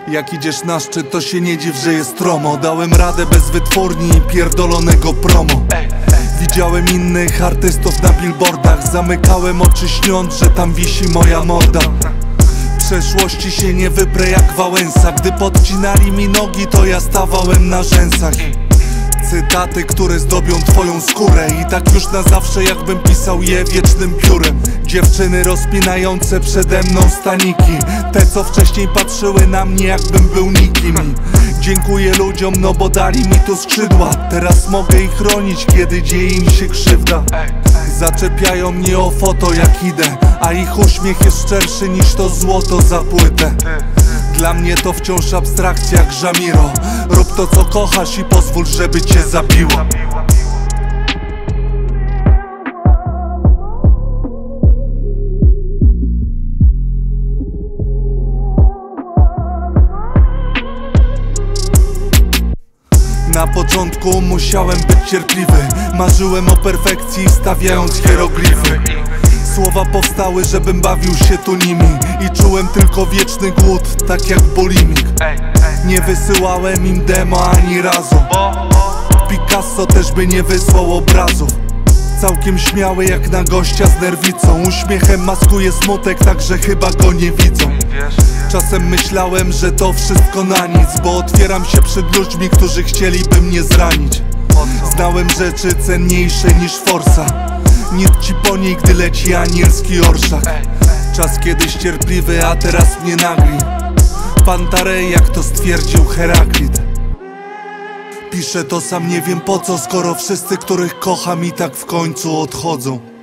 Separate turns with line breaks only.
Jak idziesz na szczyt, to się nie dziw, że jest tromo. Dałem radę bez wytwórni i pierdolonego promo. Widziałem innych artystów na billboardach. Zamykałem oczy śniąc, że tam wisi moja morda. Przeszłości się nie wyprę jak Wałęsa. Gdy podcinali mi nogi, to ja stawałem na rzęsach. Cytaty, które zdobią twoją skórę. I tak już na zawsze, jakbym pisał je wiecznym piórem. Dziewczyny rozpinające przede mną staniki, te co wcześniej patrzyły na mnie jakbym był nikim. Dziękuję ludziom, no bo dali mi tu skrzydła. Teraz mogę ich chronić, kiedy dzieje im się krzywda. Zaczepiają mnie o foto jak idę, a ich uśmiech jest szczerszy niż to złoto za płytę. Dla mnie to wciąż abstrakcja jak Żamiro. Rób to co kochasz i pozwól, żeby cię zabiło. Na początku musiałem być cierpliwy. Marzyłem o perfekcji, stawiając hieroglify. Słowa powstały, żebym bawił się tu nimi. I czułem tylko wieczny głód, tak jak bulimik. Nie wysyłałem im demo ani razu. Picasso też by nie wysłał obrazów. Całkiem śmiały jak na gościa z nerwicą. Uśmiechem maskuje smutek, także chyba go nie widzą. Czasem myślałem, że to wszystko na nic, bo otwieram się przed ludźmi, którzy chcieliby mnie zranić. Znałem rzeczy cenniejsze niż forsa. Nic ci po niej, gdy leci anielski orszak. Czas kiedyś cierpliwy, a teraz mnie nagli. Pantarej, jak to stwierdził Heraklit. Piszę to sam, nie wiem po co, skoro wszyscy, których kocham, i tak w końcu odchodzą.